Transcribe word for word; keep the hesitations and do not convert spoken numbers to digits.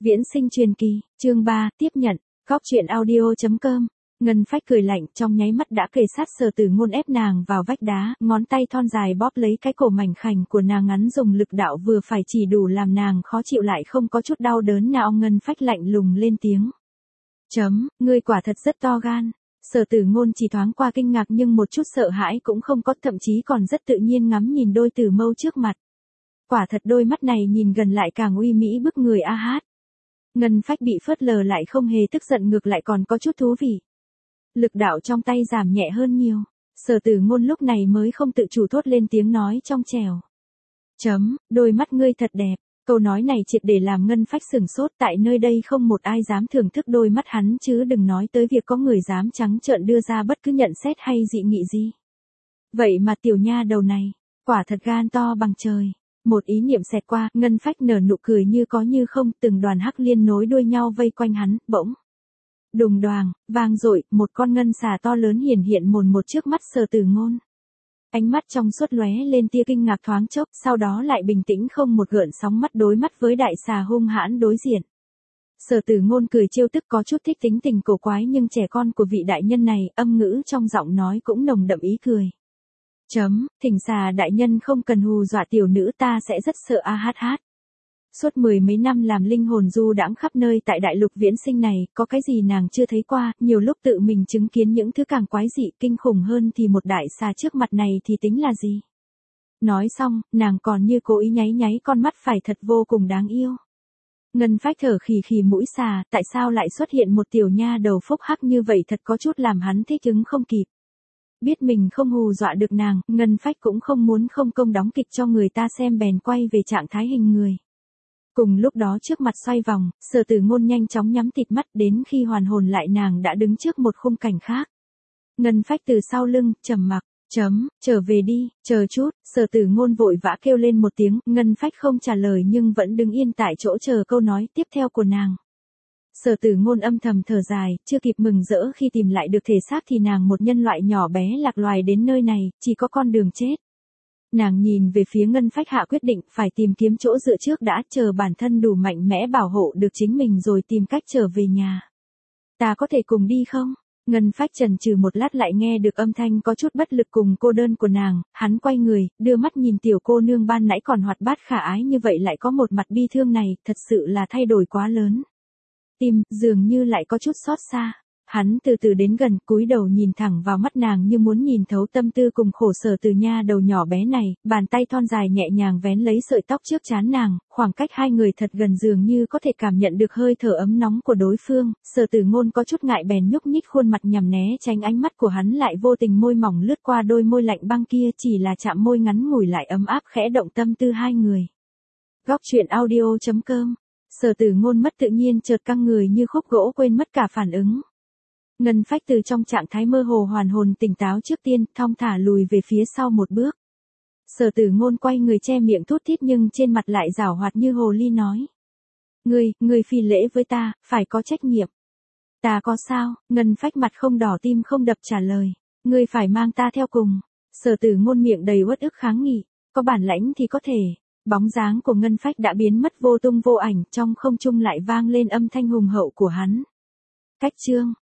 Viễn sinh truyền kỳ, chương ba, tiếp nhận, góc truyện audio.com. Ngân Phách cười lạnh, trong nháy mắt đã kề sát Sở Tử Ngôn ép nàng vào vách đá, ngón tay thon dài bóp lấy cái cổ mảnh khảnh của nàng, ngắn dùng lực đạo vừa phải chỉ đủ làm nàng khó chịu lại không có chút đau đớn nào. Ngân Phách lạnh lùng lên tiếng. Chấm, ngươi quả thật rất to gan. Sở Tử Ngôn chỉ thoáng qua kinh ngạc nhưng một chút sợ hãi cũng không có, thậm chí còn rất tự nhiên ngắm nhìn đôi tử mâu trước mặt. Quả thật đôi mắt này nhìn gần lại càng uy mỹ bức người a hát. Ngân Phách bị phớt lờ lại không hề tức giận, ngược lại còn có chút thú vị. Lực đạo trong tay giảm nhẹ hơn nhiều. Sở Tử Ngôn lúc này mới không tự chủ thốt lên tiếng nói trong trẻo. Chấm, đôi mắt ngươi thật đẹp. Câu nói này triệt để làm Ngân Phách sửng sốt, tại nơi đây không một ai dám thưởng thức đôi mắt hắn, chứ đừng nói tới việc có người dám trắng trợn đưa ra bất cứ nhận xét hay dị nghị gì. Vậy mà tiểu nha đầu này, quả thật gan to bằng trời. Một ý niệm xẹt qua, Ngân Phách nở nụ cười như có như không, từng đoàn hắc liên nối đuôi nhau vây quanh hắn, bỗng. Đùng đoàng, vang dội, một con ngân xà to lớn hiển hiện mồn một trước mắt Sở Tử Ngôn. Ánh mắt trong suốt lóe lên tia kinh ngạc thoáng chốc, sau đó lại bình tĩnh không một gợn sóng, mắt đối mắt với đại xà hung hãn đối diện. Sở Tử Ngôn cười trêu tức, có chút thích tính tình cổ quái nhưng trẻ con của vị đại nhân này, âm ngữ trong giọng nói cũng nồng đậm ý cười. Chấm, thỉnh xà đại nhân không cần hù dọa tiểu nữ, ta sẽ rất sợ a hát hát. Suốt mười mấy năm làm linh hồn du đãng khắp nơi tại đại lục viễn sinh này, có cái gì nàng chưa thấy qua, nhiều lúc tự mình chứng kiến những thứ càng quái dị kinh khủng hơn thì một đại xà trước mặt này thì tính là gì. Nói xong, nàng còn như cố ý nháy nháy con mắt, phải thật vô cùng đáng yêu. Ngân Phách thở khì khì mũi xà, tại sao lại xuất hiện một tiểu nha đầu phúc hắc như vậy, thật có chút làm hắn thích ứng không kịp. Biết mình không hù dọa được nàng, Ngân Phách cũng không muốn không công đóng kịch cho người ta xem, bèn quay về trạng thái hình người. Cùng lúc đó trước mặt xoay vòng, Sở Tử Ngôn nhanh chóng nhắm tịt mắt, đến khi hoàn hồn lại nàng đã đứng trước một khung cảnh khác. Ngân Phách từ sau lưng, trầm mặc, chấm, trở về đi, chờ chút, Sở Tử Ngôn vội vã kêu lên một tiếng, Ngân Phách không trả lời nhưng vẫn đứng yên tại chỗ chờ câu nói tiếp theo của nàng. Sở Tử Ngôn âm thầm thở dài, chưa kịp mừng rỡ khi tìm lại được thể xác thì nàng một nhân loại nhỏ bé lạc loài đến nơi này, chỉ có con đường chết. Nàng nhìn về phía Ngân Phách, hạ quyết định phải tìm kiếm chỗ dựa trước đã, chờ bản thân đủ mạnh mẽ bảo hộ được chính mình rồi tìm cách trở về nhà. Ta có thể cùng đi không? Ngân Phách chần chừ một lát lại nghe được âm thanh có chút bất lực cùng cô đơn của nàng, hắn quay người, đưa mắt nhìn tiểu cô nương ban nãy còn hoạt bát khả ái như vậy lại có một mặt bi thương này, thật sự là thay đổi quá lớn. Tim, dường như lại có chút xót xa. Hắn từ từ đến gần, cúi đầu nhìn thẳng vào mắt nàng như muốn nhìn thấu tâm tư cùng khổ sở từ nha đầu nhỏ bé này, bàn tay thon dài nhẹ nhàng vén lấy sợi tóc trước trán nàng, khoảng cách hai người thật gần, dường như có thể cảm nhận được hơi thở ấm nóng của đối phương. Sở Tử Ngôn có chút ngại bèn nhúc nhích khuôn mặt nhằm né tránh ánh mắt của hắn, lại vô tình môi mỏng lướt qua đôi môi lạnh băng kia, chỉ là chạm môi ngắn ngủi lại ấm áp khẽ động tâm tư hai người. Góc truyện audio.com. Sở Tử Ngôn mất tự nhiên chợt căng người như khúc gỗ, quên mất cả phản ứng. Ngân Phách từ trong trạng thái mơ hồ hoàn hồn tỉnh táo trước tiên, thong thả lùi về phía sau một bước. Sở Tử Ngôn quay người che miệng thút thít nhưng trên mặt lại giảo hoạt như hồ ly nói. Ngươi, ngươi phi lễ với ta, phải có trách nhiệm. Ta có sao? Ngân Phách mặt không đỏ tim không đập trả lời. Ngươi phải mang ta theo cùng. Sở Tử Ngôn miệng đầy uất ức kháng nghị. Có bản lãnh thì có thể. Bóng dáng của Ngân Phách đã biến mất vô tung vô ảnh, trong không trung lại vang lên âm thanh hùng hậu của hắn. Cách chương.